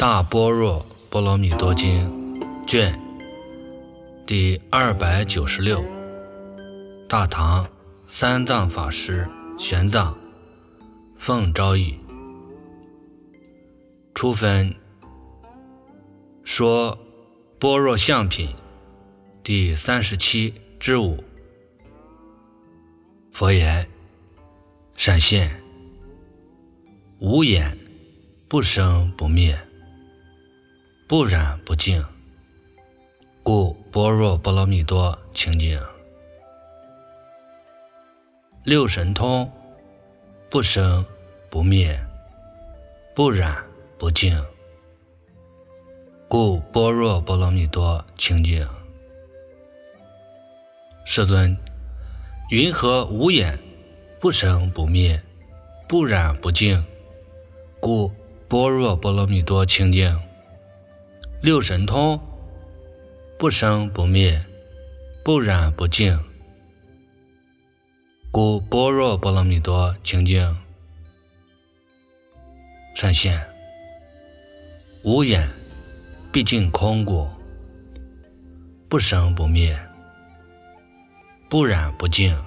大般若波罗蜜多经卷第296，大唐三藏法师玄奘奉诏译。初分说般若相品第37之5。佛言：闪现，无眼，不生不灭，不染不净，故般若波罗蜜多清净。六神通，不生不灭，不染不净，故般若波罗蜜多清净。世尊，云何无眼，不生不灭，不染不净，故般若波罗蜜多清净？六神通，不生不灭，不染不净，故般若波罗蜜多清净。闪现，无眼，毕竟空故，不生不灭，不染不净。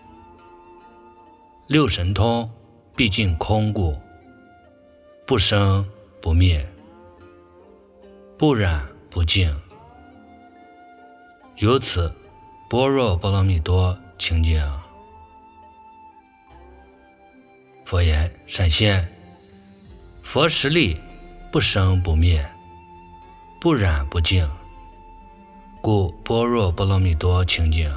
六神通，毕竟空故，不生不灭，不染不净。由此般若波罗蜜多清净。佛言：闪现，佛实力不生不灭，不染不净，故般若波罗蜜多清净。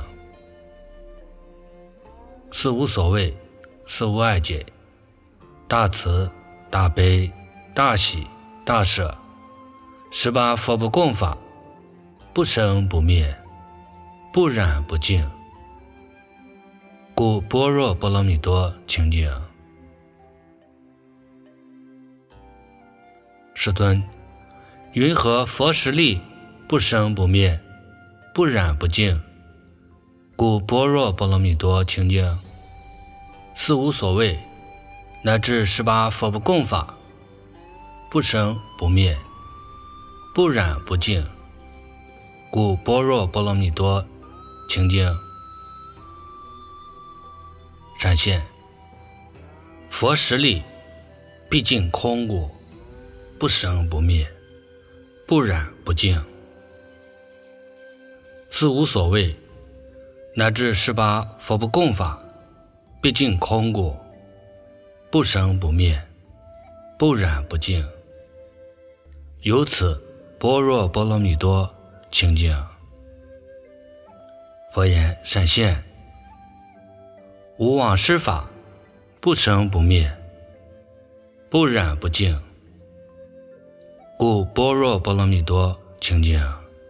四无所谓，四无碍解，大慈大悲大喜大舍，18佛不共法，不生不灭，不染不净，故般若波罗蜜多清净。世尊，云何佛实力不生不灭，不染不净，故般若波罗蜜多清净？四无所谓，乃至18佛不共法，不生不灭，不染不净，故般若波罗蜜多清净。闪现，佛实力毕竟空故，不生不灭，不染不净。四无所谓，乃至18佛不共法，毕竟空故，不生不灭，不染不净。由此般若波罗蜜多清净。佛言：闪现，无往施法，不生不灭，不染不净，故般若波罗蜜多清净。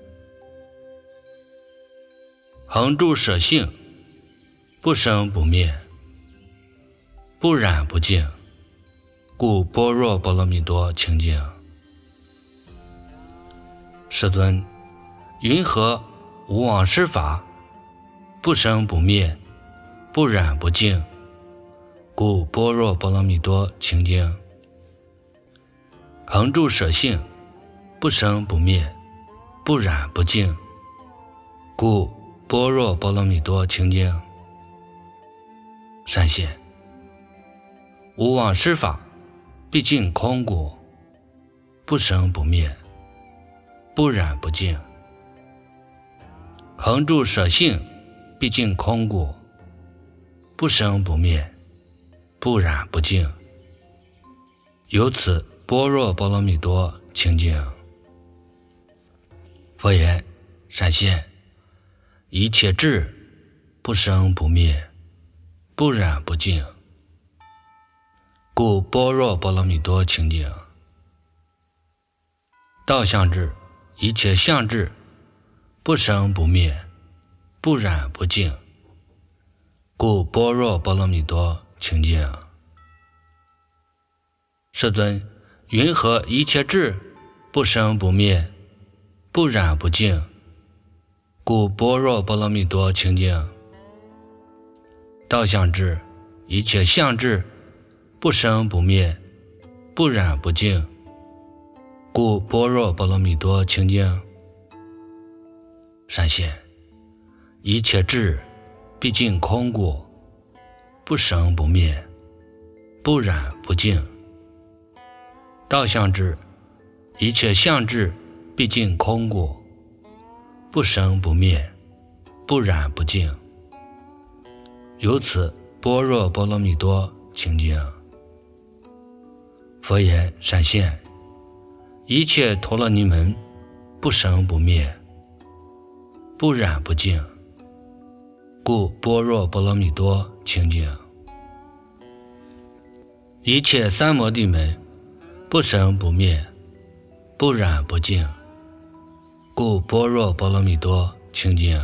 恒住舍性，不生不灭，不染不净，故般若波罗蜜多清净。世尊，云何无往施法，不生不灭，不染不净，故般若波罗蜜多清净？恒住舍性，不生不灭，不染不净，故般若波罗蜜多清净。闪现，无往施法，毕竟空故，不生不灭，不染不净。恒住舍性，毕竟空故，不生不灭，不染不净。由此般若波罗蜜多清净。佛言：闪现，一切智不生不灭，不染不净，故般若波罗蜜多清净。道相智，一切相智不生不灭，不染不净，故般若波罗蜜多清净。世尊，云何一切智不生不灭，不染不净，故般若波罗蜜多清净？道相智，一切相智不生不灭，不染不净， 故般若波罗蜜多清净。闪现一切智毕竟空故，不生不灭，不染不净。道相智一切相智毕竟空故，不生不灭，不染不净。由此般若波罗蜜多清净。佛言：闪现一切陀罗尼门不生不灭，不染不净，故般若波罗蜜多清净。一切三摩地门不生不灭，不染不净，故般若波罗蜜多清净。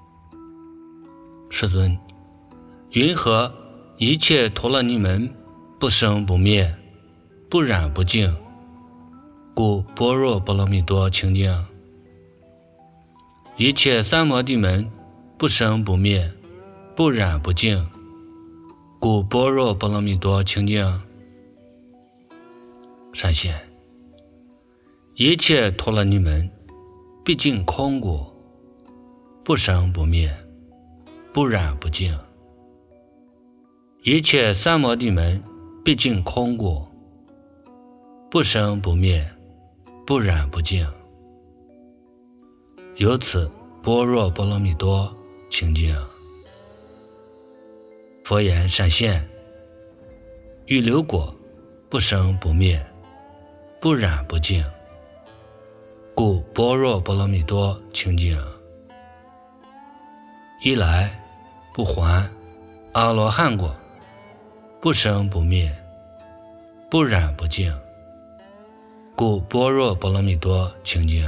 世尊，云何一切陀罗尼门不生不灭，不染不净，故般若波罗蜜多清净？一切三摩地门不生不灭，不染不净，故般若波罗蜜多清净。闪现一切陀罗尼门毕竟空故，不生不灭，不染不净。一切三摩地门毕竟空故，不生不灭，不染不净。由此般若波罗蜜多清净。佛言：闪现欲流果不生不灭，不染不净，故般若波罗蜜多清净。一来不还阿罗汉果，不生不灭，不染不净，故般若波罗蜜多清净。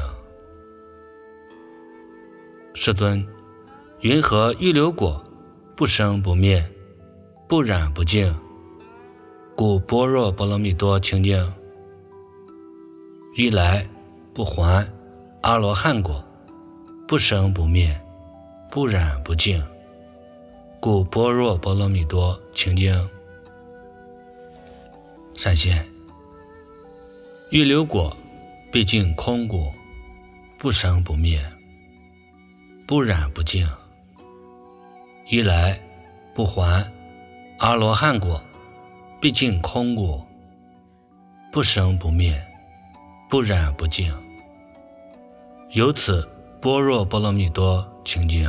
世尊，云何欲流果不生不灭，不染不净，故般若波罗蜜多清净？一来不还阿罗汉果，不生不灭，不染不净，故般若波罗蜜多清净。闪现欲流果毕竟空故，不生不灭，不染不净。一来不还阿罗汉果，毕竟空故，不生不灭，不染不净。由此般若波罗蜜多清净。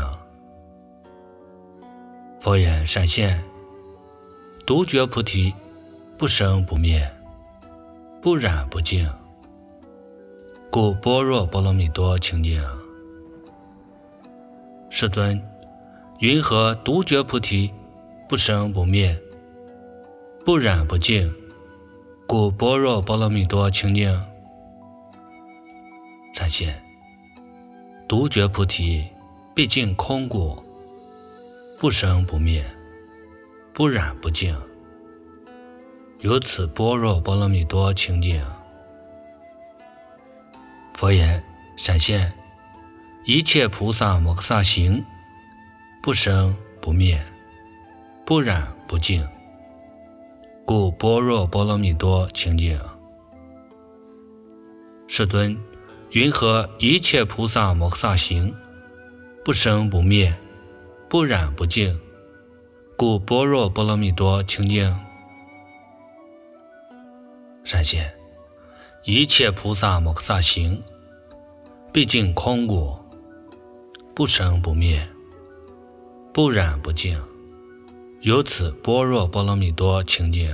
佛言：闪现独觉菩提不生不灭，不染不净，故般若波罗蜜多清净。世尊，云何独觉菩提不生不灭，不染不净，故般若波罗蜜多清净？闪现独觉菩提毕竟空故，不生不灭，不染不净。由此般若波罗蜜多清净。佛言：闪现一切菩萨摩诃萨行不生不灭，不染不净，故般若波罗蜜多清净。世尊，云何一切菩萨摩诃萨行不生不灭，不染不净，故般若波罗蜜多清净？闪现一切菩萨摩诃萨行毕竟空故，不生不灭，不染不净。由此般若波罗蜜多清净。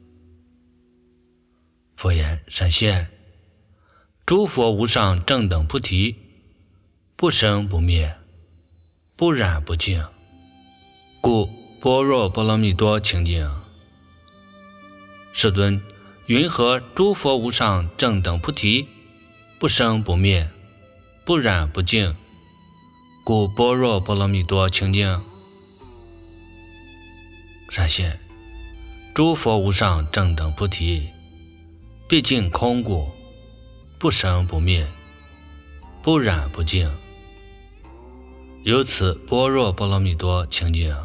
佛言：闪现诸佛无上正等菩提不生不灭，不染不净，故般若波罗蜜多清净。世尊，云何诸佛无上正等菩提不生不灭，不染不净，故般若波罗蜜多清净？闪现诸佛无上正等菩提毕竟空故，不生不灭，不染不净。由此般若波罗蜜多清净。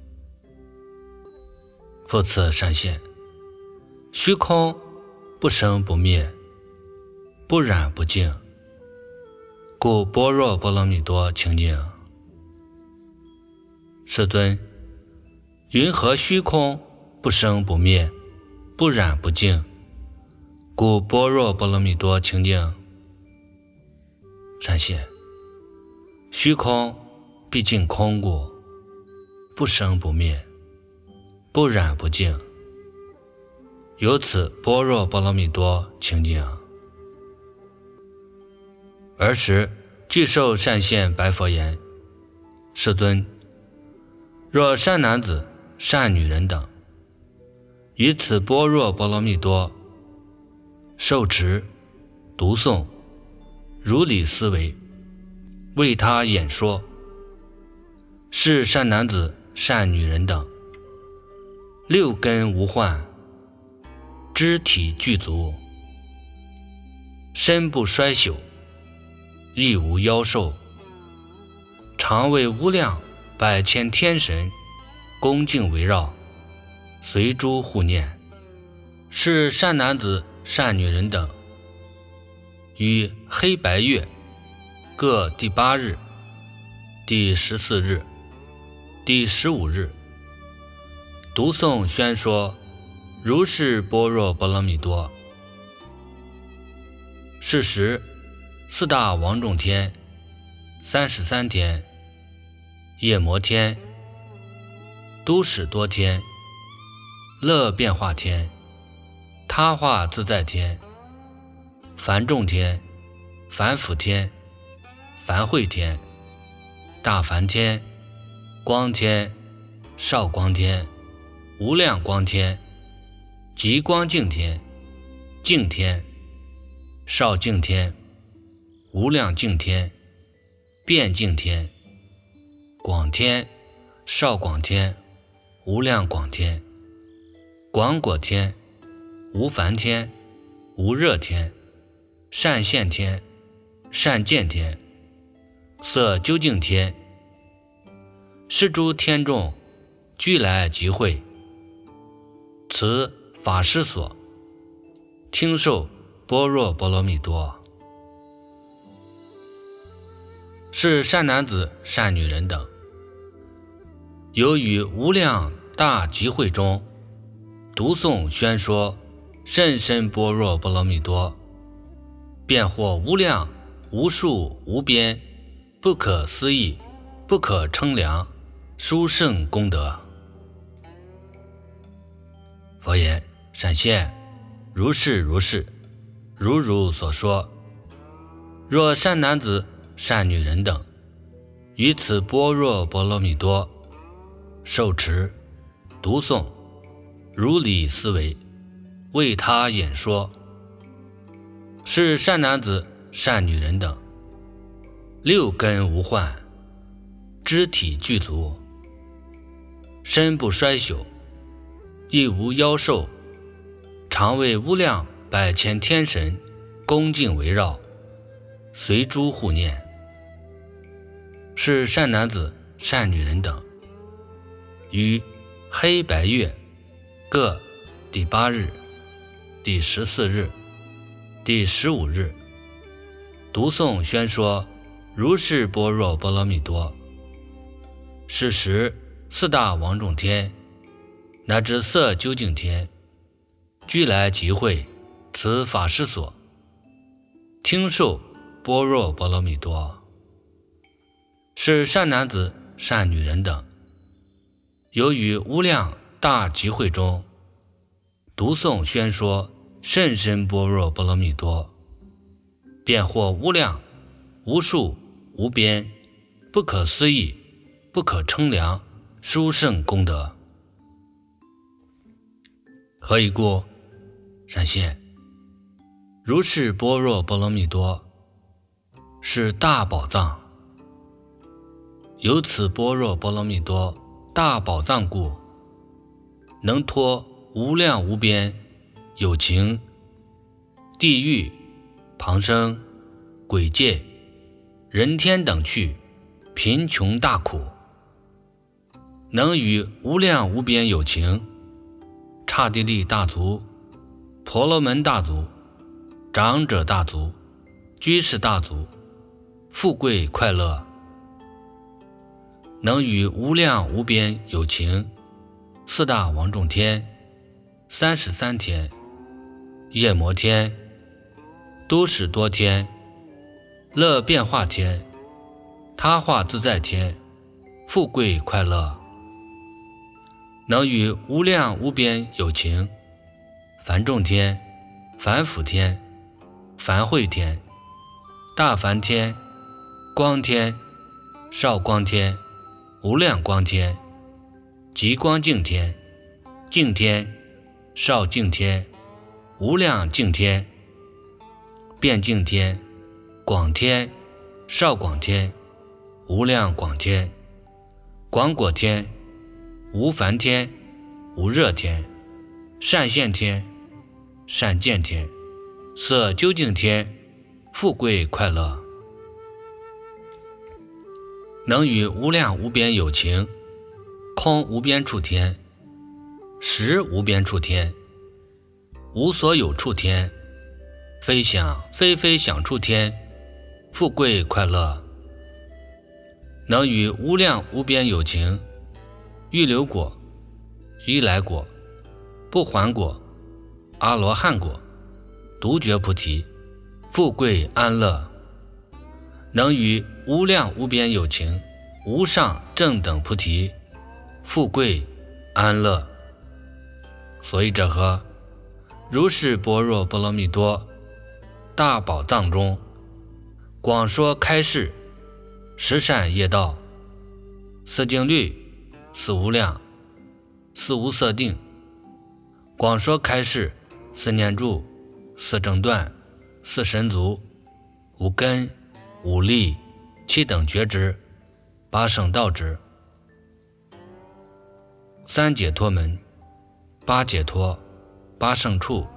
复次闪现虚空不生不灭， 不染不净，故般若波罗蜜多清净。世尊，云何虚空不生不灭，不染不净，故般若波罗蜜多清净？善现，虚空毕竟空故，不生不灭，不染不净，由此般若波罗蜜多清净。尔时具寿善现白佛言：世尊，若善男子、善女人等，于此般若波罗蜜多受持、读诵、如理思维，为他演说，是善男子、善女人等，六根无患，肢体具足，身不衰朽，亦无夭寿，常为无量百千天神恭敬围绕，随诸护念，是善男子、善女人等，于黑白月各第8日、第14日、第15日，读诵宣说如是般若波罗蜜多。是时四大王众天、33天、夜摩天、都使多天、乐变化天、他化自在天、梵众天、梵辅天、梵会天、大梵天、光天、少光天、无量光天、极光净天、净天、少净天、无量净天、变净天、广天、少广天、无量广天、广果天、无烦天、无热天、善现天、善见天、色究竟天，是诸天众俱来集会，此法师所，听受般若波罗蜜多。是善男子、善女人等，由于无量大集会中读诵宣说甚深般若波罗蜜多，便获无量无数无边不可思议不可称量殊胜功德。佛言：善现，如是如是，如汝所说。若善男子、善女人等，于此般若波罗蜜多受持、读诵、如理思维，为他演说，是善男子、善女人等，六根无患，肢体具足，身不衰朽，亦无夭寿，常为无量百千天神恭敬围绕，随诸护念，是善男子、善女人等，于黑白月各第8日、第14日、第15日，读诵宣说如是般若波罗蜜多。是时四大王众天乃至色究竟天俱来集会此法师所，听受般若波罗蜜多。是善男子、善女人等，由于无量大集会中读诵宣说甚深般若波罗蜜多，便获无量无数无边不可思议不可称量殊胜功德。何以故？善现，如是般若波罗蜜多是大宝藏，由此般若波罗蜜多大宝藏故，能脱无量无边有情、地狱、旁生、鬼界、人天等趣贫穷大苦，能与无量无边有情、刹帝利大族、婆罗门大族、长者大族、 居士大族，富贵快乐，能与无量无边有情，四大王众天、33天、夜摩天、都使多天、乐变化天、他化自在天，富贵快乐，能与无量无边有情，梵众天、梵辅天、梵会天、大梵天、光天、少光天、无量光天、极光净天、净天、少净天、无量净天、遍净天、广天、少广天、无量广天、广果天、无烦天、无热天、善现天、善见天、色究竟天，富贵快乐，能与无量无边有情，空无边处天、实无边处天、无所有处天、非想非非想处天，富贵快乐，能与无量无边有情，预流果、依来果、不还果、阿罗汉果、独觉菩提，富贵安乐，能与无量无边有情，无上正等菩提，富贵安乐。所以者何？如是般若波罗蜜多大宝藏中，广说开示十善业道，四经律，四无量，四无色定，广说开示四念住，四正断，四神足，五根，五力，七等觉支，八圣道支，三解脱门，八解脱，八圣处，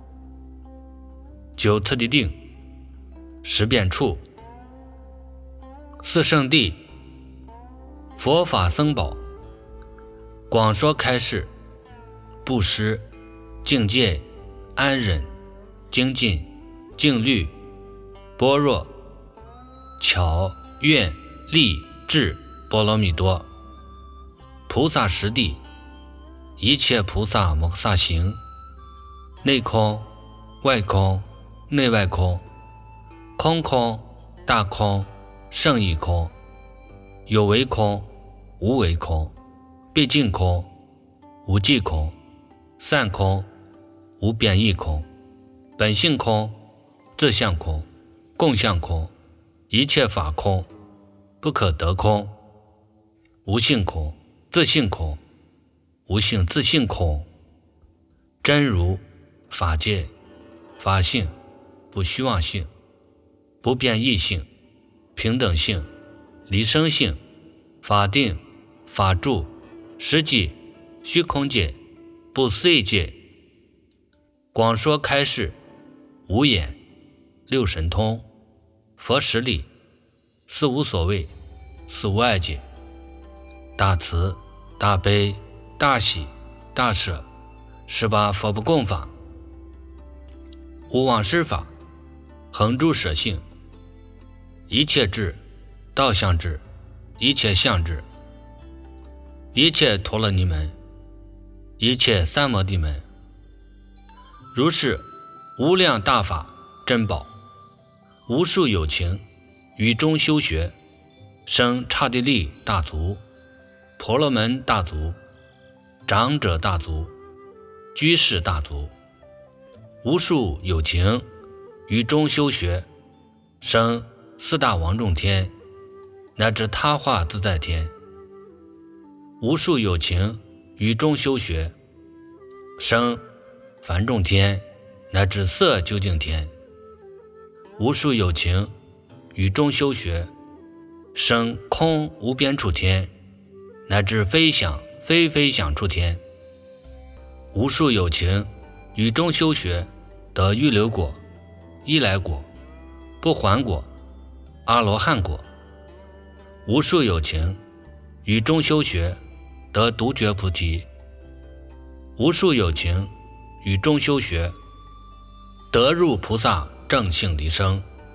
九次第定，十变处，四圣谛，佛法僧宝，广说开示布施、境界、安忍、精进、静虑、般若、巧、愿、力、智、波罗蜜多，菩萨实地，一切菩萨摩诃萨行，内空、外空、内外空，空空、大空、圣义空，有为空、无为空，毕竟空、无际空，散空、无变异空，本性空、自相空、共相空，一切法空，不可得空，无性空、自性空、无性自性空，真如、法界、法性、不虚妄性、不变异性、平等性、离生性、法定、法住、实际、虚空界、不思议界，广说开示无眼、六神通、佛实力、四无所谓、四无碍界、大慈、大悲、大喜、大舍，18佛不共法，无往施法，恒住舍性，一切智、道相智、一切相智、一切陀罗尼门、一切三摩地门，如是无量大法珍宝，无数有情于中修学，生刹帝利大族、婆罗门大族、长者大族、居士大族，无数有情于中修学，生四大王众天，乃至他化自在天，无数有情于中修学，生梵众天，乃至色究竟天，无数有情于中修学，生空无边处天，乃至非想非非想处天，无数有情于中修学，得预流果、依来果、不还果、阿罗汉果，无数有情于中修学，得独觉菩提，无数有情于中修学，得入菩萨正性离生，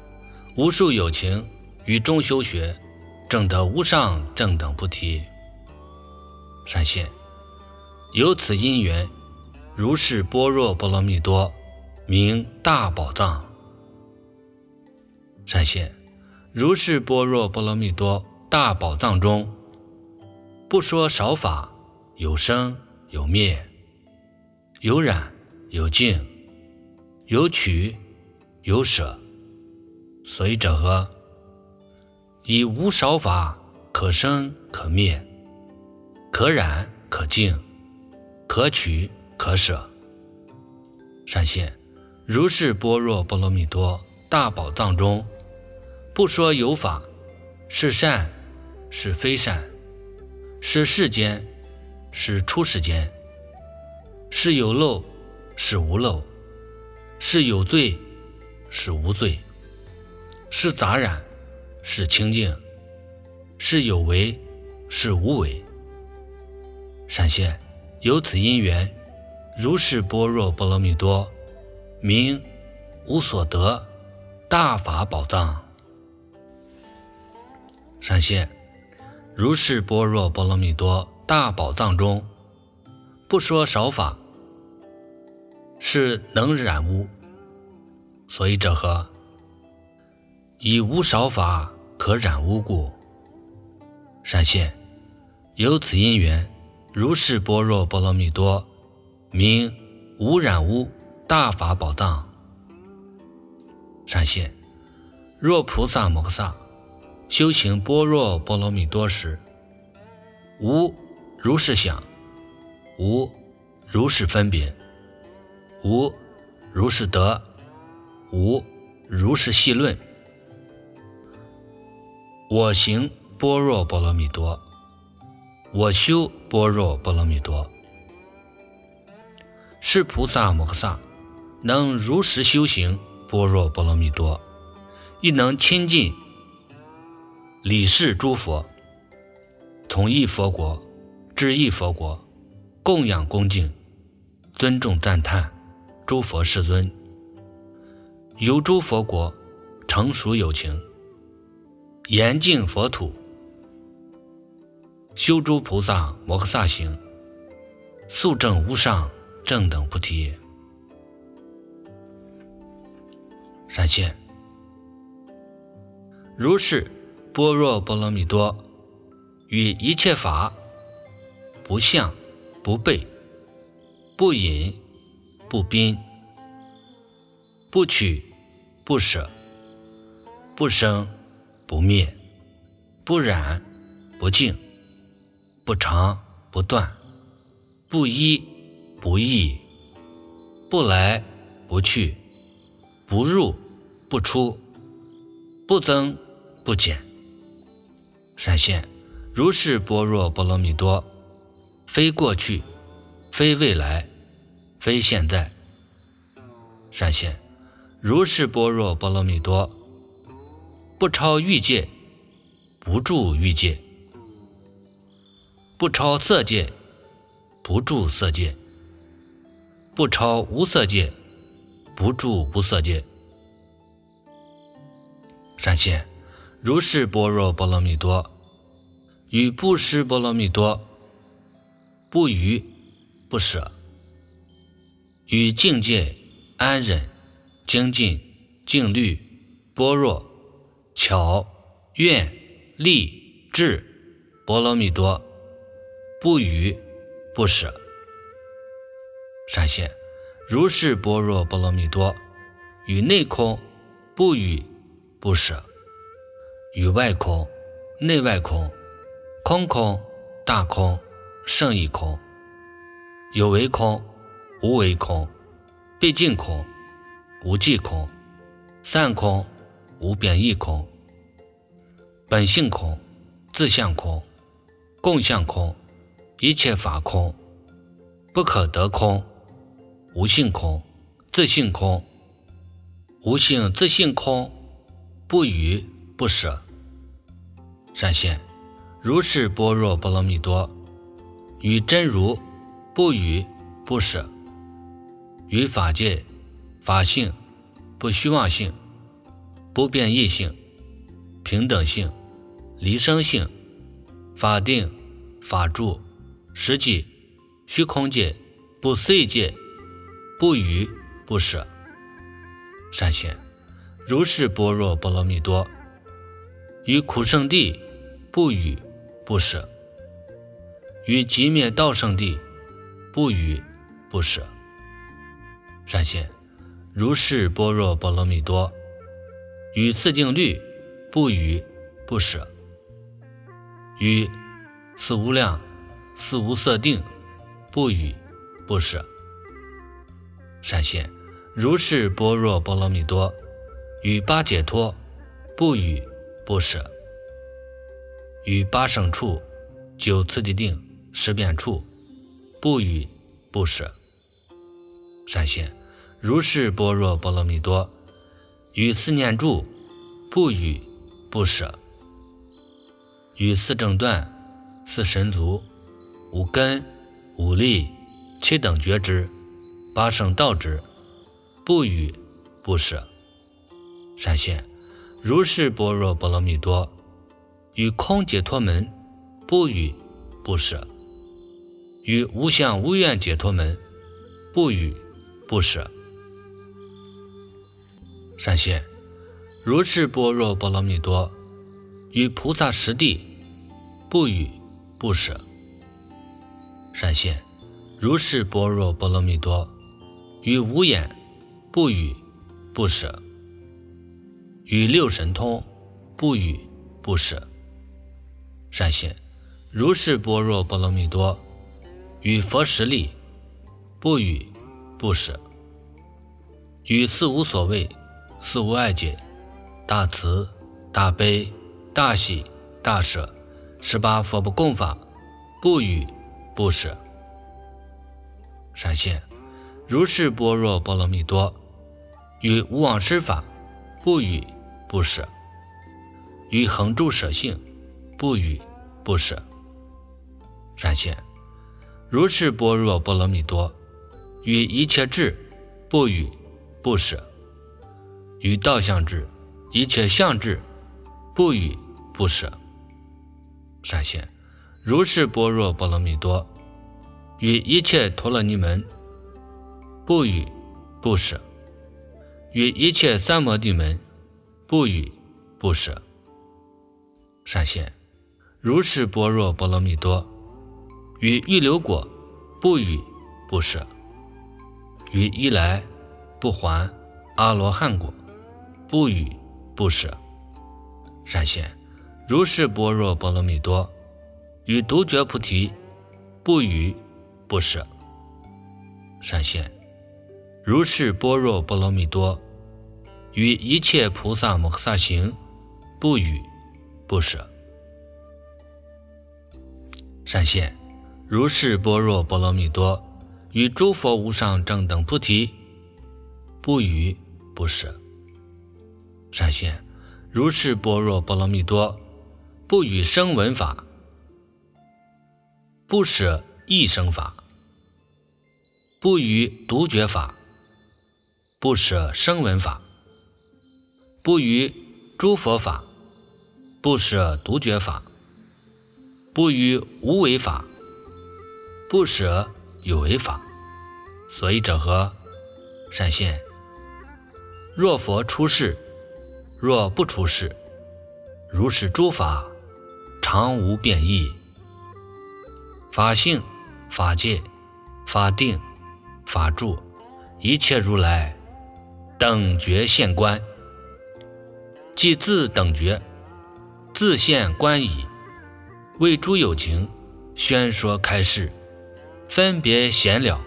无数有情于中修学，证得无上正等菩提。闪现，由此因缘，如是般若波罗蜜多名大宝藏。闪现，如是般若波罗蜜多大宝藏中，不说少法，有生有灭，有染有净，有取有舍。所以者何？以无少法，可生可灭，可染可净，可取可舍。闪现，如是般若波罗蜜多大宝藏中，不说有法，是善是非善，是世间是出世间，是有漏是无漏，是有罪是无罪，是杂染是清净，是有为是无为。闪现，由此因缘，如是般若波罗蜜多名无所得大法宝藏。闪现，如是般若波罗蜜多大宝藏中，不说少法，是能染污。所以者何？以无少法可染污故。闪现，由此因缘，如是般若波罗蜜多名无染污大法宝藏。闪现，若菩萨摩诃萨修行般若波罗蜜多时，无如是想，无如是分别，无如是得，无如是细论。我行般若波罗蜜多，我修般若波罗蜜多。是菩萨摩诃萨能如实修行般若波罗蜜多，亦能亲近礼事诸佛，从一佛国至一佛国，供养恭敬，尊重赞叹诸佛世尊，游诸佛国，成熟有情，严净佛土，修诸菩萨摩诃萨行，速证无上正等菩提。闪现，如是般若波罗蜜多与一切法，不相不悖，不隐不宾，不取不舍，不生不灭，不染不净，不常不断，不依不异，不来不去，不入不出，不增不减。闪现，如是般若波罗蜜多，非过去，非未来，非现在。闪现，如是般若波罗蜜多，不超欲界，不住欲界，不超色界，不住色界，不超无色界，不住无色界。闪现，如是般若波罗蜜多与布施波罗蜜多，不愚不舍，与境界安忍精进静虑般若巧愿力智波罗蜜多，不愚不舍。闪现，如是般若波罗蜜多与内空不愚不舍，与外空内外空，空空大空胜义空，有为空无为空，毕竟空无际空，散空无贬义空，本性空自相空，共相空，一切法空，不可得空，无性空自性空，无性自性空，不愚不舍。闪现，如是般若波罗蜜多与真如不愚不舍，与法界法性不虚妄性， 不变异性、平等性、离生性、法定、法住、实际、虚空界、不思议界、不语、不舍。善现如是般若波罗蜜多，于苦圣地不语不舍，于寂灭道圣地不语不舍。善现如是般若波罗蜜多，于四境律不语不舍，于四无量四无色定不语不舍。善现如是般若波罗蜜多，于八解脱不语不舍，于八胜处九次第定十遍处不语不舍。善现如是般若波罗蜜多，于四念住不语不舍，于四正断四神足五根五力七等觉知八圣道之不语不舍。善现如是般若波罗蜜多，于空解脱门不语不舍，于无相无愿解脱门不语不舍。善现如是般若波罗蜜多，于菩萨实地不语不舍。善现如是般若波罗蜜多，于无眼不语不舍，于六神通不语不舍。善现如是般若波罗蜜多，于佛实力不语不舍，于四无所谓四无碍解大慈大悲大喜大舍18佛不共法不语不舍。善现如是般若波罗蜜多，于无妄施法不语不舍，于恒住舍性不语不舍。善现如是般若波罗蜜多，于一切智不语不舍，于道相智一切相智不语不舍。善现如是般若波罗蜜多，于一切陀罗尼门不语不舍，于一切三摩地门不语不舍。善现如是般若波罗蜜多，于预流果不语不舍，于一来不还阿罗汉果不语不舍。善现如是般若波罗蜜多，于独觉菩提不语不舍。善现如是般若波罗蜜多，于一切菩萨摩诃萨行不语不舍。善现如是般若波罗蜜多，于诸佛无上正等菩提不语不舍。善现如是般若波罗蜜多，不语声闻法不舍异生法，不语独觉法不舍声闻法，不语诸佛法不舍独觉法，不语无为法不舍有为法。所以者何？善现若佛出世，若不出世，如是诸法常无变异。法性法界法定法住一切如来等觉现观，即自等觉自现观已，为诸有情宣说开示，分别显了，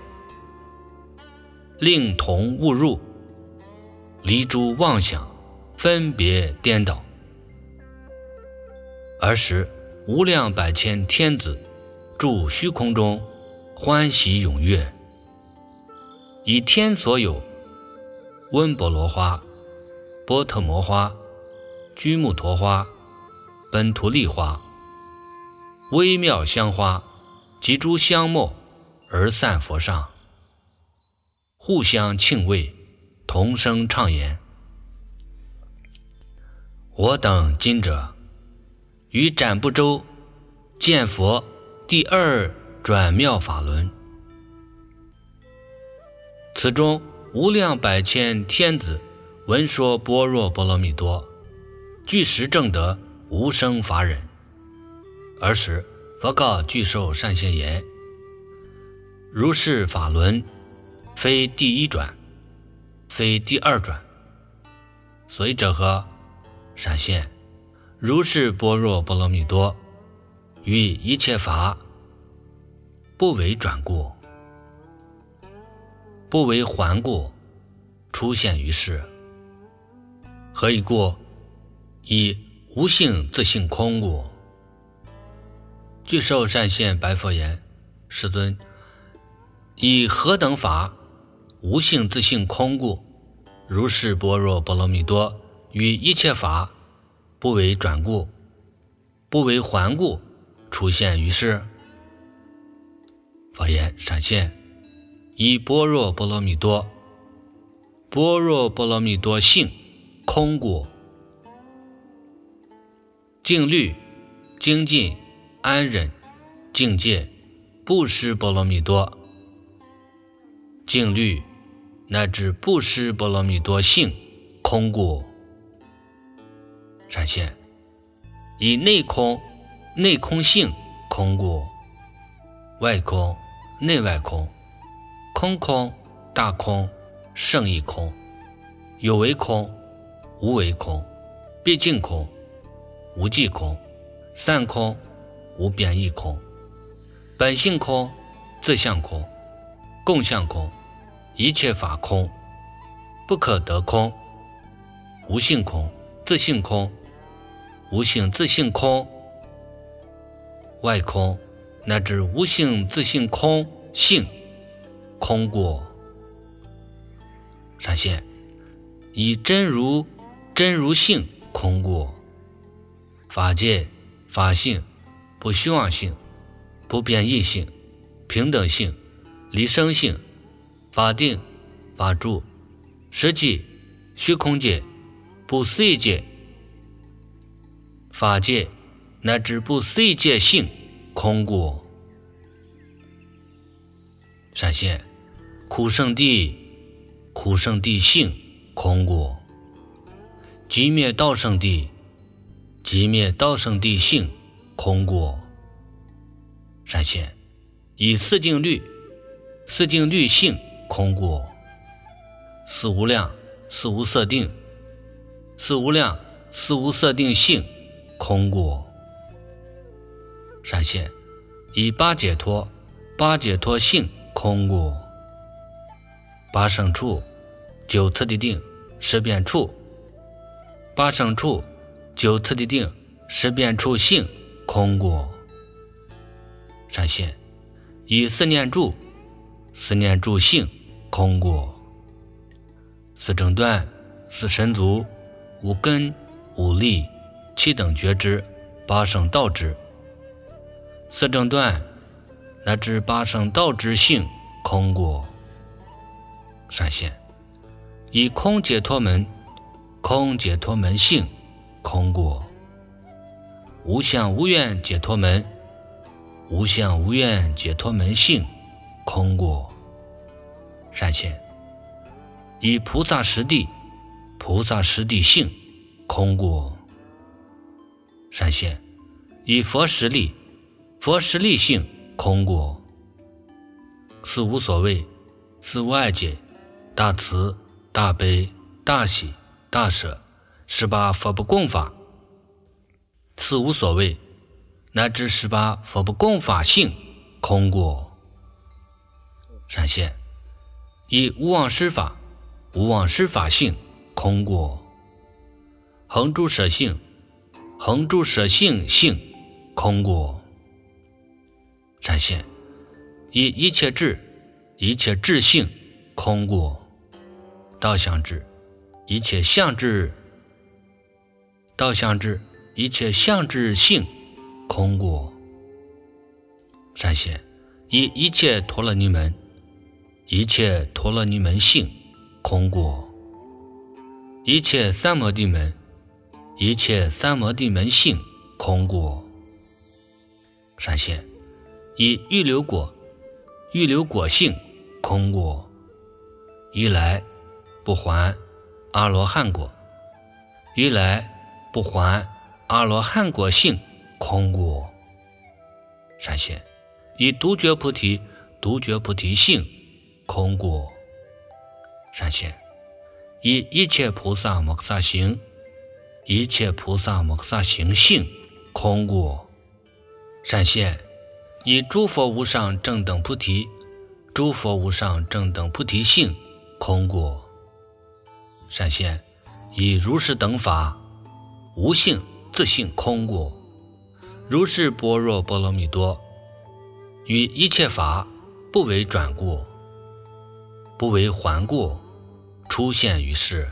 令同误入，离诸妄想分别颠倒。尔时无量百千天子住虚空中欢喜踊跃，以天所有温波罗花波特摩花居木陀花本图利花微妙香花及诸香末而散佛上，互相庆慰，同声唱言： 我等今者于占卜州见佛第二转妙法轮，此中无量百千天子闻说般若波罗蜜多，具实正得无生法忍。尔时佛告具寿善现言：如是法轮，非第一转，非第二转。所以者何？善现，如是般若波罗蜜多，于一切法不为转故，不为还故，出现于世。何以故？以无性自性空故。具寿善现白佛言：世尊，以何等法无性自性空故，如是般若波罗蜜多于一切法不为转故，不为还故，出现于世？佛言：善现，以般若波罗蜜多，般若波罗蜜多性空故。静虑、精进、安忍、境界，不施波罗蜜多。静虑乃至不施波罗蜜多性空故。善现，以内空、内空性空故，外空、内外空，空空、大空、胜义空，有为空、无为空，毕竟空、无际空，散空、无变异空，本性空、自相空、共相空，一切法空，不可得空，无性空、自性空、无性自性空，外空乃至无性自性空性空故。善现，以真如性空故。法界、法性、不虚妄性、不变异性、平等性、离生性、法定、法住、实际、虚空界、不思议界、法界乃至不思议界性空故。善现，苦圣地性空故。寂灭道圣地性空故。善现，以四定律性空故。四无量、四无色定性空故。善现，以八解脱性空故。八胜处、九次第定、十遍处，八胜处、九次第定、十遍处性空故。善现，以四念住性空故。四正断、四神足、五根、五力、七等觉知、八圣道支，四正断乃至八圣道支性空故。善现，以空解脱门性空故。无相无愿解脱门性空故。善现，以菩萨实地性空故。善现，以佛实力性空故。四无所谓、四无碍解、大慈、大悲、大喜、大舍、18佛不共法，四无所谓乃至18佛不共法性空故。善现，以无妄施法性空故。恒诸舍性性空故。善现，以一切智性空故。道相智、一切相智性空故。善现，以一切陀罗尼门性空故。一切三摩地门一切三摩地门性空故。闪现以预流果性空故，一来不还阿罗汉果，一来不还阿罗汉果性空故。闪现以独觉菩提性空故。闪现以一切菩萨摩诃萨行性空故。闪现以诸佛无上正等菩提性空故。闪现以如是等法无性自性空故。如是般若波罗蜜多于一切法不为转故，不为还故，出现于世。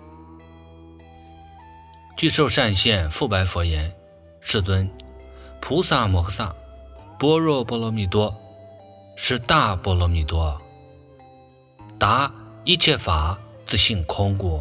具受善现复白佛言：世尊，菩萨摩诃萨般若波罗蜜多是大波罗蜜多，达一切法自性空故。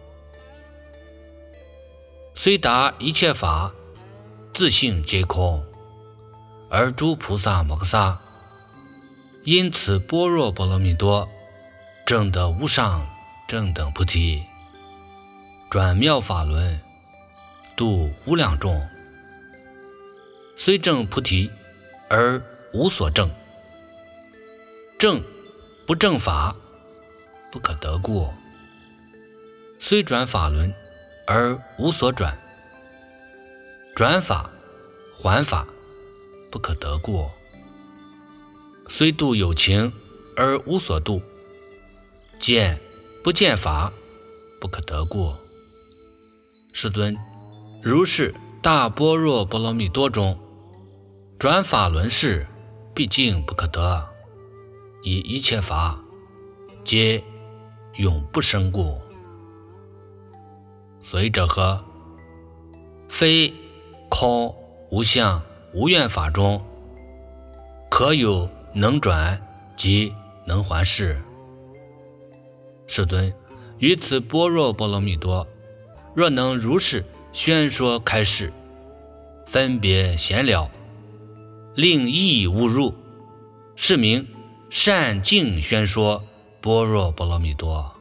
虽达一切法自性皆空，而诸菩萨摩诃萨因此般若波罗蜜多证得无上正等菩提，转妙法轮，度无量众。虽证菩提而无所证，证不证法不可得故。虽转法轮而无所转，转法还法不可得故。虽度有情而无所度，见不见法不可得故。世尊，如是大般若波罗蜜多中，转法轮事毕竟不可得，以一切法皆永不生故。所以者何？非空无相无愿法中，可有能转及能还事。世尊，于此般若波罗蜜多，若能如是宣说开示，分别闲了，令意误入，是名善净宣说般若波罗蜜多。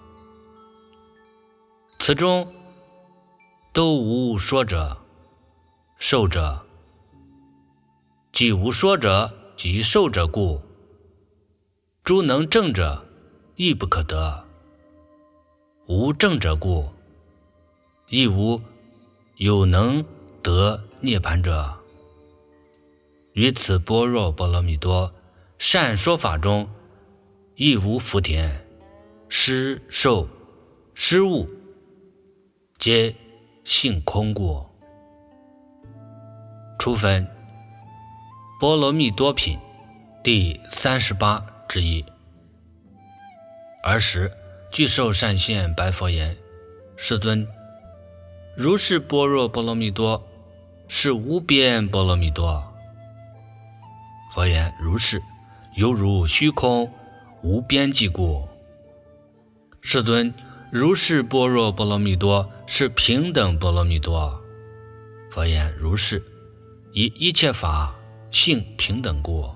此中都无说者受者，即无说者即受者故，诸能证者亦不可得，无证者故，亦无有能得涅槃者。于此般若波罗蜜多善说法中，亦无福田、施受、施物，皆性空故。初分波罗蜜多品第38之一。尔时具受善现白佛言：世尊，如是般若波罗蜜多是无边波罗蜜多。佛言：如是，犹如虚空无边际故。世尊，如是般若波罗蜜多是平等波罗蜜多。佛言：如是，以一切法性平等故。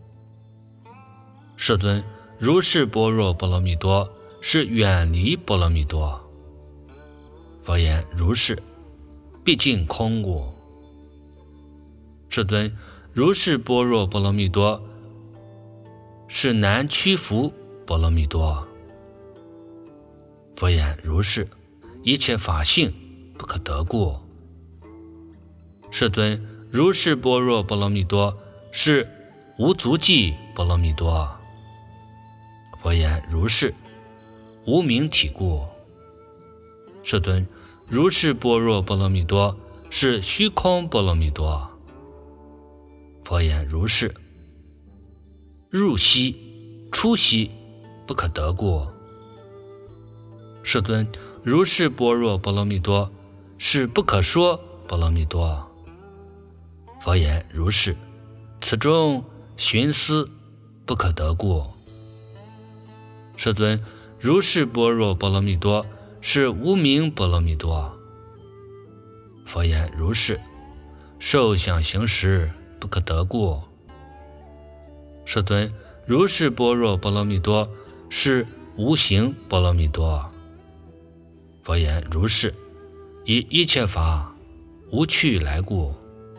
世尊，如是般若波罗蜜多是远离波罗蜜多。佛言：如是，毕竟空故。世尊，如是般若波罗蜜多是难屈服波罗蜜多。佛言：如是，一切法性不可得故。世尊，如是般若波罗蜜多是无足迹波罗蜜多。佛言：如是，无明体故。世尊，如是般若波罗蜜多是虚空波罗蜜多。佛言：如是，入息出息不可得故。世尊，如是般若波罗蜜多是不可说波罗蜜多。佛言：如是，此中寻思不可得故。世尊，如是般若波罗蜜多是无明波罗蜜多。 佛言如是。受想行识不可得故。世尊，如是般若波罗蜜多是无形波罗蜜多。佛言如是。以一切法无去来故。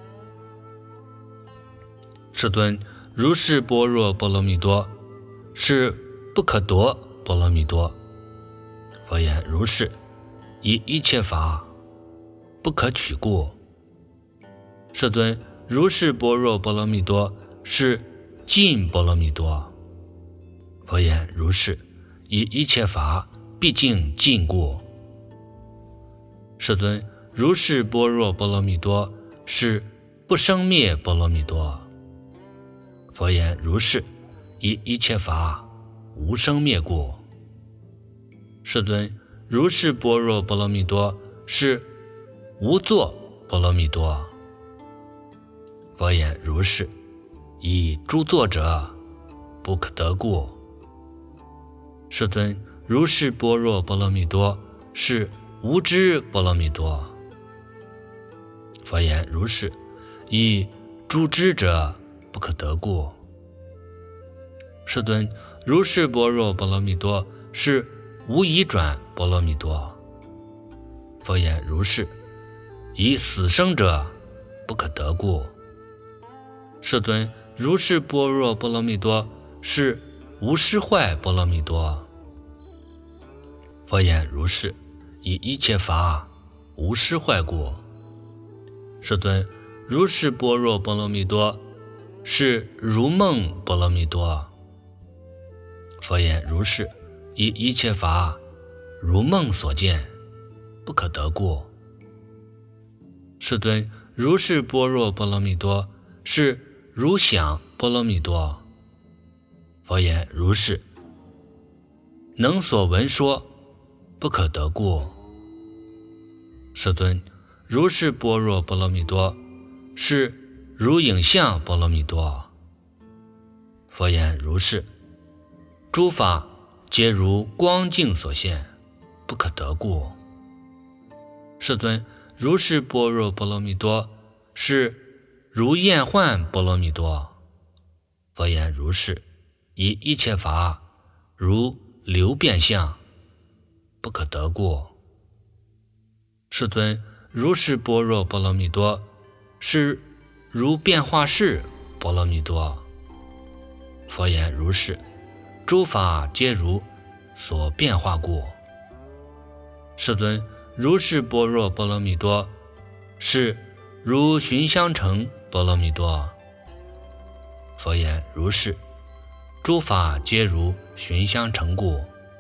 世尊，如是般若波罗蜜多是不可夺波罗蜜多。佛言如是。以一切法不可取故。世尊，如是般若波罗蜜多是尽波罗蜜多。佛言如是。以一切法毕竟尽故。世尊，如是般若波罗蜜多是不生灭波罗蜜多。佛言如是。以一切法无生灭故。世尊，如是般若波罗蜜多是无作波罗蜜多。佛言如是。以诸作者不可得故。世尊，如是般若波罗蜜多是无知波罗蜜多。佛言如是。以诸知者不可得故。世尊，如是般若波罗蜜多是无移转波罗蜜多。佛言如是。以死生者不可得故。世尊，如是般若波罗蜜多是无失坏波罗蜜多。佛言如是。以一切法无失坏故。世尊，如是般若波罗蜜多是如梦波罗蜜多。佛言如是。以一切法如梦所见不可得故。世尊，如是般若波罗蜜多是如想波罗蜜多。佛言如是。能所闻说不可得故。世尊，如是般若波罗蜜多是如影像波罗蜜多。佛言如是。诸法皆如光镜所现，不可得故。世尊，如是般若波罗蜜多是如焰幻波罗蜜多。佛言如是。以一切法如流变相，不可得故。世尊，如是般若波罗蜜多是如变化世波罗蜜多。佛言如是。诸法皆如所变化故。世尊，如是般若波罗蜜多是如寻香城波罗蜜多。佛言如是。诸法皆如寻香城故。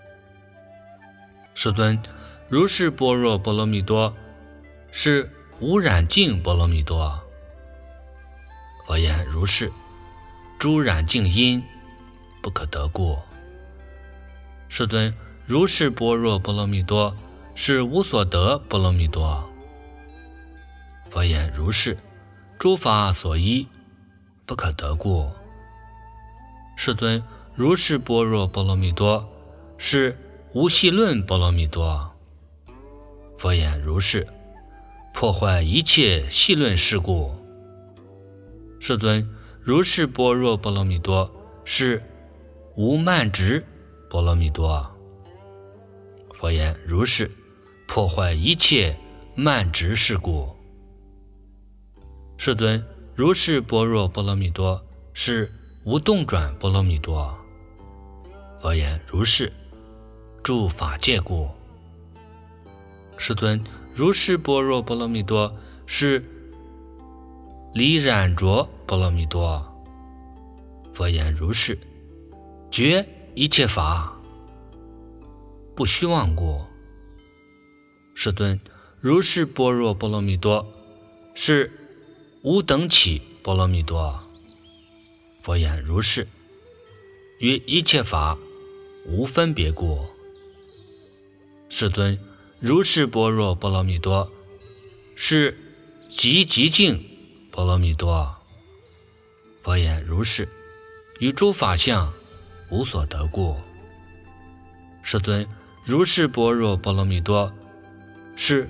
世尊，如是般若波罗蜜多是无染净波罗蜜多。佛言如是。诸染净因不可得故。世尊，如是般若波罗蜜多是无所得波罗蜜多。佛言如是。诸法所依不可得故。世尊，如是般若波罗蜜多是无戏论波罗蜜多。佛言如是。破坏一切戏论事故。世尊，如是般若波罗蜜多是无慢执波罗蜜多。佛言如是。破坏一切慢执事故。世尊，如是般若波罗蜜多是无动转波罗蜜多。佛言如是。诸法界故。世尊，如是般若波罗蜜多是离染着波罗蜜多。佛言如是。觉一切法不虚妄故。世尊，如是般若波罗蜜多是无等起波罗蜜多。佛言如是。于一切法无分别故。世尊，如是般若波罗蜜多是极极静波罗蜜多。佛言如是。于诸法相无所得故。世尊，如是般若波罗蜜多是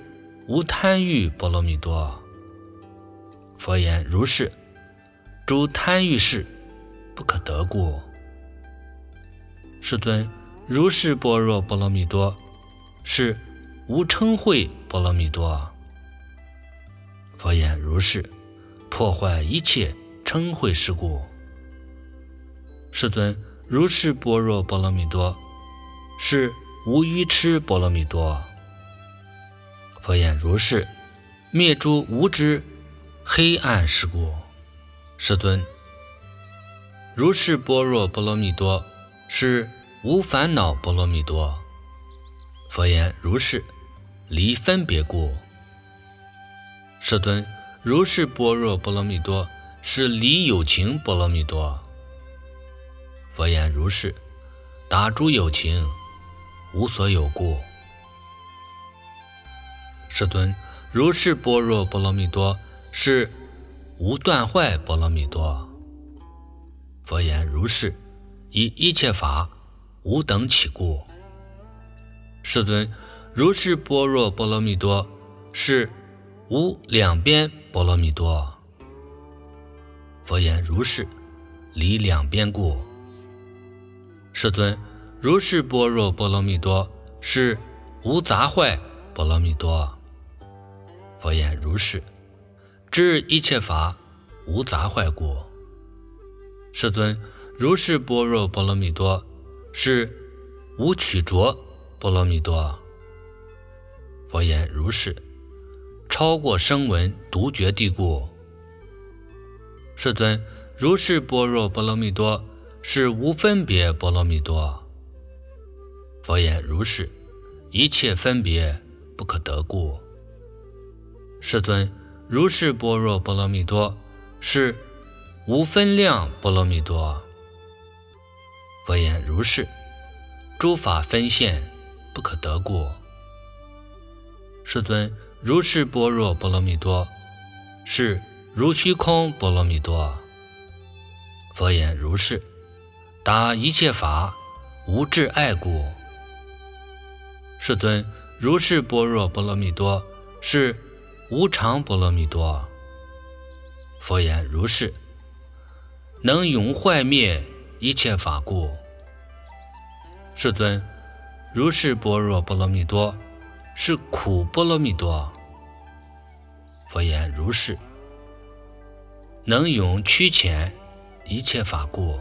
无贪欲波罗蜜多。佛言：如是，诸贪欲事不可得故。世尊，如是般若波罗蜜多是无嗔恚波罗蜜多。佛言：如是，破坏一切嗔恚事故。世尊，如是般若波罗蜜多是无愚痴波罗蜜多。佛言：如是，灭诸无知黑暗事故。世尊，如是般若波罗蜜多是无烦恼波罗蜜多。佛言：如是，离分别故。世尊，如是般若波罗蜜多是离有情波罗蜜多。佛言：如是，达诸有情无所有故。世尊，如是般若波罗蜜多是无断坏波罗蜜多。佛言：如是，以一切法无等起故。世尊，如是般若波罗蜜多是无两边波罗蜜多。佛言：如是，离两边故。世尊，如是般若波罗蜜多是无杂坏波罗蜜多。佛言：如是，知一切法无杂坏故。世尊，如是般若波罗蜜多是无取着波罗蜜多。佛言：如是，超过声闻独觉地故。世尊，如是般若波罗蜜多是无分别波罗蜜多。佛言：如是，一切分别不可得故。世尊，如是般若波罗蜜多是无分量波罗蜜多。佛言：如是，诸法分现不可得故。世尊，如是般若波罗蜜多是如虚空波罗蜜多。佛言：如是，达一切法无智爱故。世尊，如是般若波罗蜜多是无常波罗蜜多。佛言：如是，能永坏灭一切法故。世尊，如是般若波罗蜜多是苦波罗蜜多。佛言：如是，能永趋前一切法故。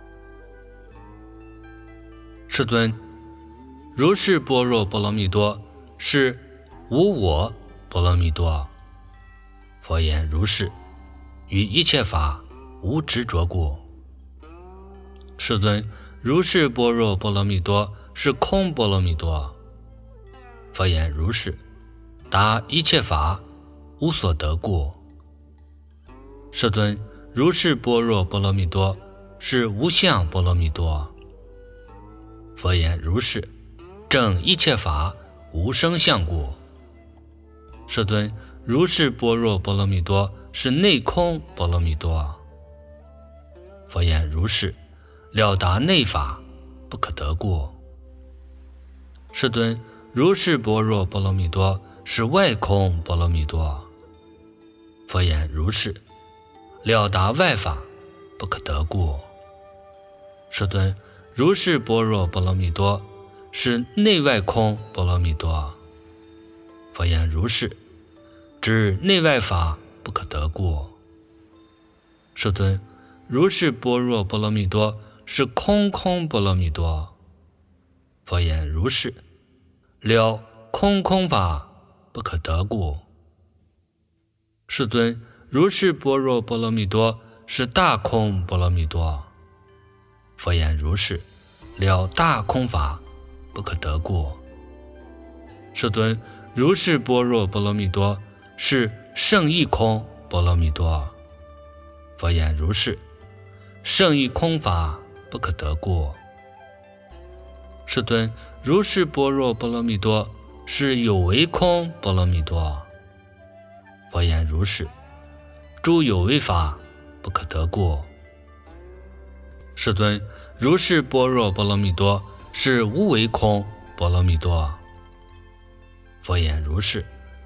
世尊，如是般若波罗蜜多是无我波罗蜜多。佛言：如是，于一切法无执着故。世尊，如是般若波罗蜜多是空波罗蜜多。佛言：如是，达一切法无所得故。世尊，如是般若波罗蜜多是无相波罗蜜多。佛言：如是，证一切法无生相故。世尊，如是般若波罗蜜多是内空波罗蜜多。佛言：如是，了达内法不可得故。世尊，如是般若波罗蜜多是外空波罗蜜多。佛言：如是，了达外法不可得故。世尊，如是般若波罗蜜多是内外空波罗蜜多。佛言：如是，知内外法不可得故。世尊，如是般若波罗蜜多是空空波罗蜜多。佛言：如是，了空空法不可得故。世尊，如是般若波罗蜜多是大空波罗蜜多。佛言：如是，了大空法不可得故。世尊，如是般若波罗蜜多是胜义空波罗蜜多。佛言：如是，胜义空法不可得故。世尊，如是般若波罗蜜多是有为空波罗蜜多。佛言：如是，诸有为法不可得故。世尊，如是般若波罗蜜多是无为空波罗蜜多。佛言：如是，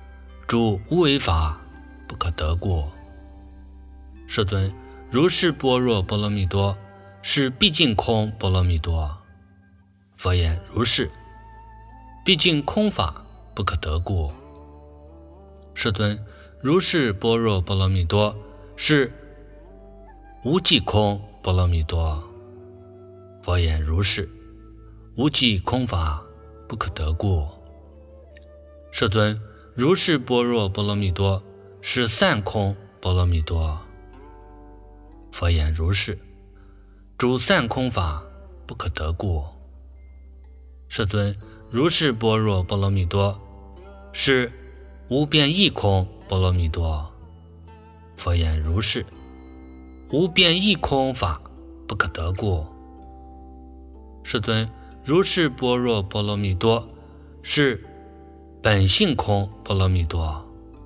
诸无为法，不可得过。世尊，如是般若波罗蜜多，是毕竟空波罗蜜多。佛言：如是。毕竟空法，不可得过。世尊，如是般若波罗蜜多，是无记空波罗蜜多。佛言：如是。无记空法，不可得过。世尊，如是般若波罗蜜多，是散空波罗蜜多。佛言：如是。诸散空法，不可得过。世尊，如是般若波罗蜜多，是无边异空波罗蜜多。佛言：如是。无边异空法，不可得过。世尊，如是般若波罗蜜多，是本性空波罗蜜多。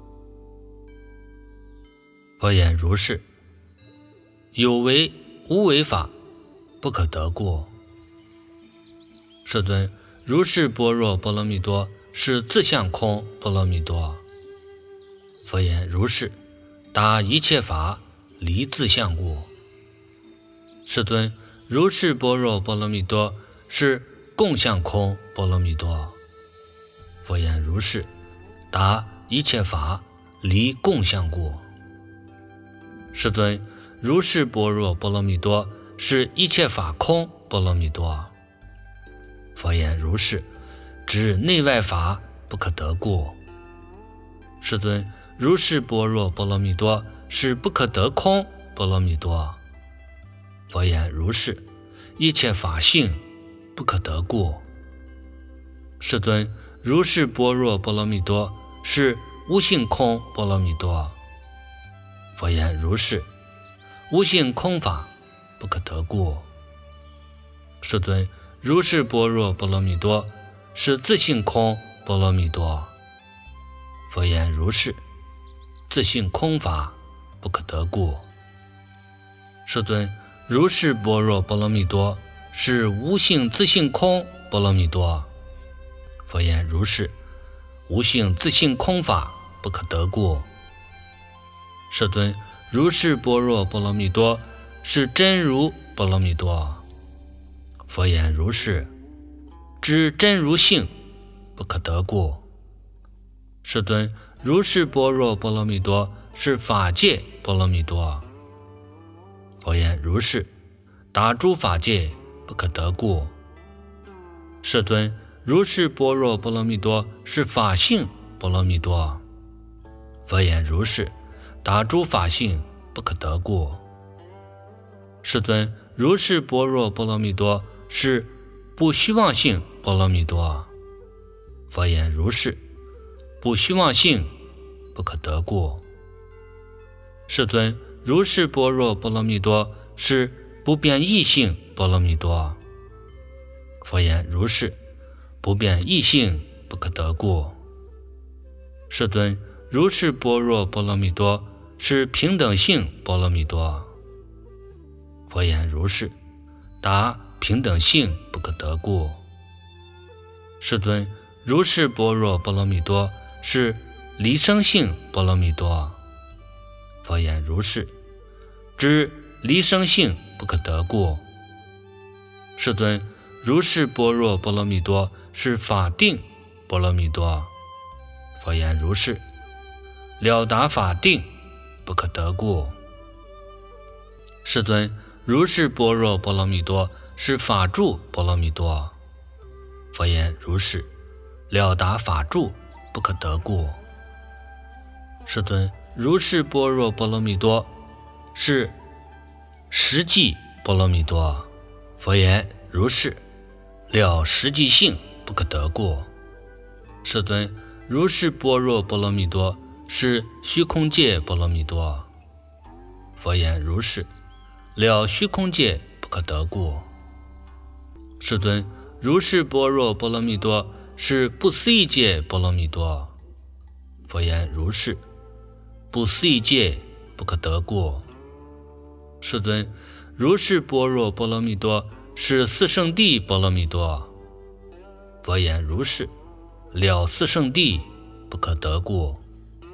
佛言：如是。有为无为法，不可得过。世尊，如是般若波罗蜜多，是自相空波罗蜜多。佛言：如是。达一切法，离自相故。世尊，如是般若波罗蜜多，是共相空波罗蜜多。佛言：如是。达一切法，离共相故。世尊，如是般若波罗蜜多，是一切法空波罗蜜多。佛言：如是。指内外法，不可得过。世尊，如是般若波罗蜜多，是不可得空波罗蜜多。佛言：如是。一切法性，不可得过。世尊，如是般若波罗蜜多，是无性空波罗蜜多。佛言：如是。无性空法，不可得过。世尊，如是般若波罗蜜多，是自性空波罗蜜多。佛言：如是。自性空法，不可得过。世尊，如是般若波罗蜜多，是无性自性空波罗蜜多。佛言：如是。无性自性空法，不可得过。世尊，如是般若波罗蜜多，是真如波罗蜜多。佛言：如是。知真如性，不可得过。世尊，如是般若波罗蜜多，是法界波罗蜜多。佛言：如是。达诸法界，不可得过。世尊，如是般若波罗蜜多，是法性波罗蜜多。佛言：如是。达诸法性，不可得过。世尊，如是般若波罗蜜多，是不虚妄性波罗蜜多。佛言：如是。不虚妄性，不可得过。世尊，如是般若波罗蜜多，是不变异性波罗蜜多。佛言：如是。不变异性，不可得过。世尊，如是般若波罗蜜多，是平等性波罗蜜多。佛言：如是。达平等性，不可得过。世尊，如是般若波罗蜜多，是离生性波罗蜜多。佛言：如是。知离生性，不可得过。世尊，如是般若波罗蜜多，是法定波罗蜜多。佛言：如是。了达法定，不可得过。世尊，如是般若波罗蜜多，是法住波罗蜜多。佛言：如是。了达法住，不可得过。世尊，如是般若波罗蜜多，是实际波罗蜜多。佛言：如是。了实际性，不可得过。世尊，如是般若波罗蜜多，是虚空界波罗蜜多。佛言：如是。了虚空界，不可得过。世尊，如是般若波罗蜜多，是不思议界波罗蜜多。佛言：如是。不思议界，不可得过。世尊，如是般若波罗蜜多，是四圣谛波罗蜜多。佛言：如是。了四圣谛，不可得过。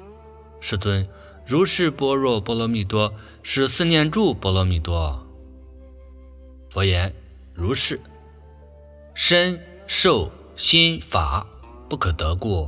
世尊，如是般若波罗蜜多是四念住波罗蜜多。佛言：如是。身受心法不可得故。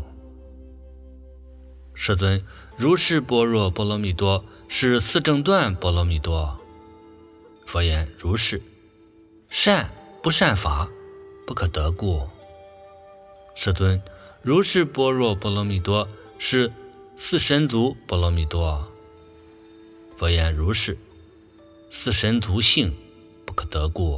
世尊，如是般若波罗蜜多是四正断波罗蜜多。佛言：如是。善不善法不可得故。世尊，如是般若波罗蜜多是四神足波罗蜜多。佛言：如是。四神足性不可得故。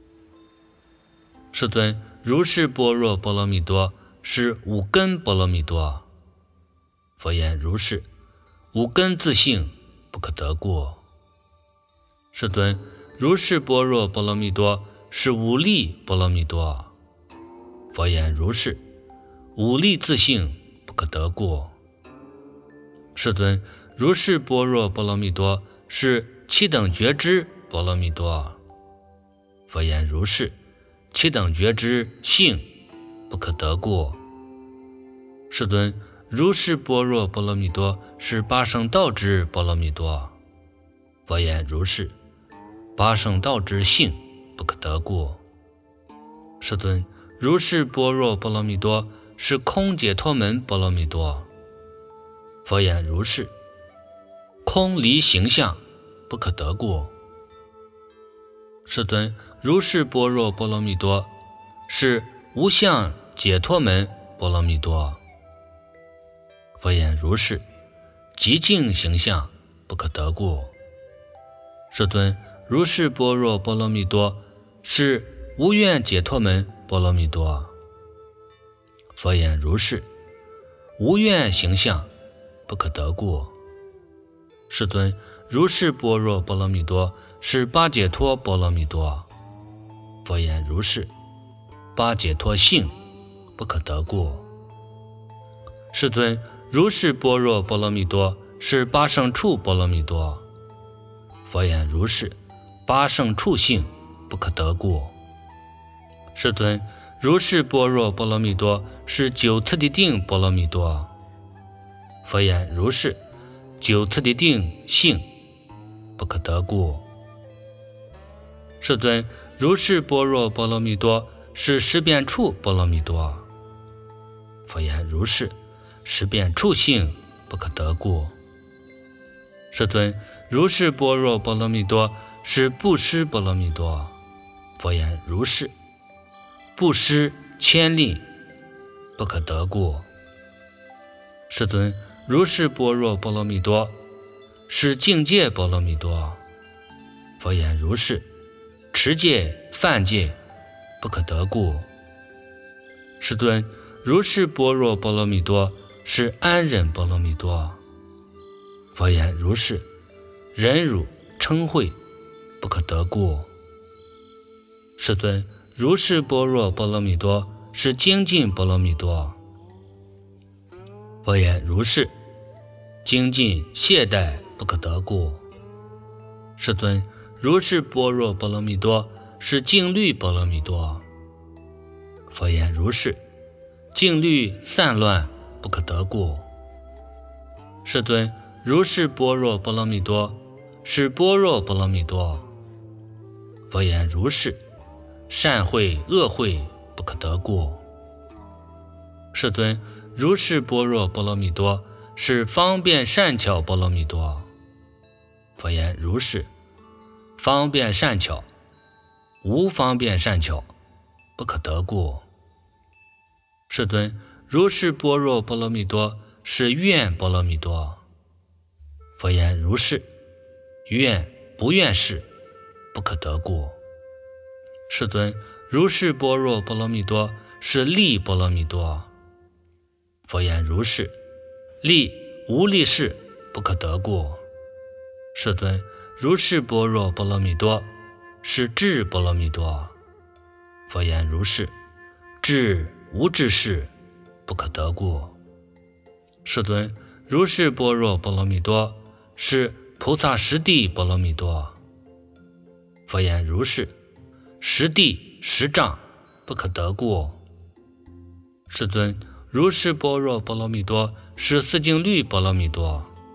世尊，如是般若波罗蜜多是五根波罗蜜多。佛言：如是。五根自性不可得故。世尊，如是般若波罗蜜多是五力波罗蜜多。佛言：如是。五力自性不可得故。世尊，如是般若波罗蜜多是七等觉知波罗蜜多。佛言：如是。七等觉知性不可得故。世尊，如是般若波罗蜜多是八圣道之波罗蜜多。佛言：如是。八圣道之性不可得故。世尊，如是般若波罗蜜多是空解脱门波罗蜜多。佛言：如是。空离形象不可得故。世尊，如是般若波罗蜜多是无相解脱门波罗蜜多。佛言：如是。极净形象不可得故。世尊，如是般若波罗蜜多是无愿解脱门波罗蜜多。佛言：如是。无愿形象不可得故。世尊，如是般若波罗蜜多是八解脱波罗蜜多。佛言：如是。八解脱性不可得故。世尊，如是般若波罗蜜多是八圣处波罗蜜多。佛言：如是。八圣处性不可得故。世尊，如是般若波罗蜜多是九次第定波罗蜜多。佛言：如是。九次第定性不可得故。世尊，如是般若波罗蜜多是十遍处波罗蜜多。佛言：如是。十遍处性不可得故。世尊，如是般若波罗蜜多是布施波罗蜜多。佛言：如是。布施千令不可得故。世尊，如是般若波罗蜜多是境界波罗蜜多。佛言：如是。持戒犯戒不可得故。世尊，如是般若波罗蜜多是安忍波罗蜜多。佛言：如是。忍辱嗔恚不可得故。世尊，如是般若波罗蜜多是精进波罗蜜多。佛言：如是。精进懈怠不可得故。世尊，如是般若波罗蜜多是静虑波罗蜜多。佛言：如是。静虑散乱不可得故。世尊，如是般若波罗蜜多是般若波罗蜜多。佛言：如是。善慧恶慧不可得故。世尊，如是般若波罗蜜多是方便善巧波罗蜜多。佛言：如是。方便善巧无方便善巧不可得故。世尊，如是般若波罗蜜多是愿波罗蜜多。佛言：如是。愿不愿事不可得故。世尊，如是般若波罗蜜多是利波罗蜜多。佛言：如是。利无利事不可得故。世尊，如是般若波罗蜜多是智波罗蜜多。佛言：如是。智无智事不可得故。世尊，如是般若波罗蜜多是菩萨十地波罗蜜多。佛言：如是。十地十障不可得故。世尊，如是般若波罗蜜多是四静虑波罗蜜多。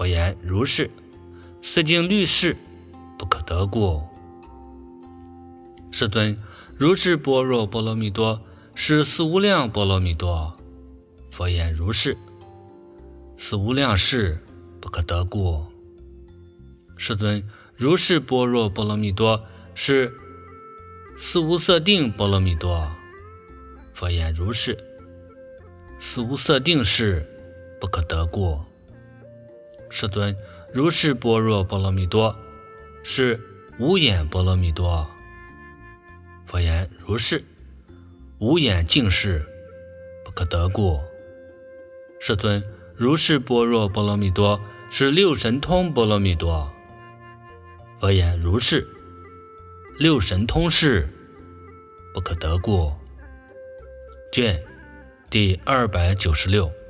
佛言如是。四经律事，不可得故。世尊，如是般若波罗蜜多是四无量波罗蜜多。佛言如是。四无量事，不可得故。世尊，如是般若波罗蜜多是四无色定波罗蜜多。佛言如是。四无色定事，不可得故。世尊，如是般若波罗蜜多是无眼波罗蜜多。佛言如是。无眼净事，不可得故。世尊，如是般若波罗蜜多是六神通波罗蜜多。佛言如是。六神通事，不可得故。卷第296。